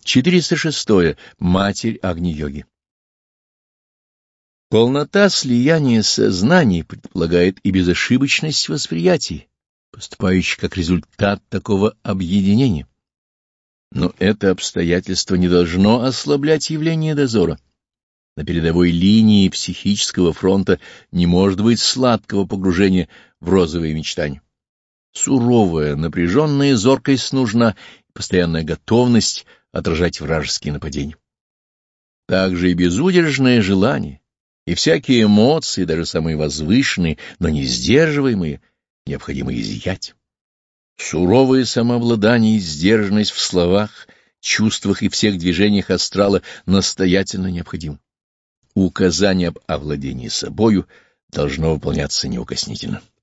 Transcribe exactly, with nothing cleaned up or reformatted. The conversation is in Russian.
четыреста шестое. Матерь Агни-йоги. Полнота слияния сознаний предполагает и безошибочность восприятий, поступающих как результат такого объединения. Но это обстоятельство не должно ослаблять явление дозора. На передовой линии психического фронта не может быть сладкого погружения в розовые мечтания. Суровая, напряженная зоркость нужна и постоянная готовность отражать вражеские нападения. Также и безудержное желание, и всякие эмоции, даже самые возвышенные, но не сдерживаемые, необходимо изъять. Суровое самообладание и сдержанность в словах, чувствах и всех движениях астрала настоятельно необходимы. Указание об овладении собою должно выполняться неукоснительно.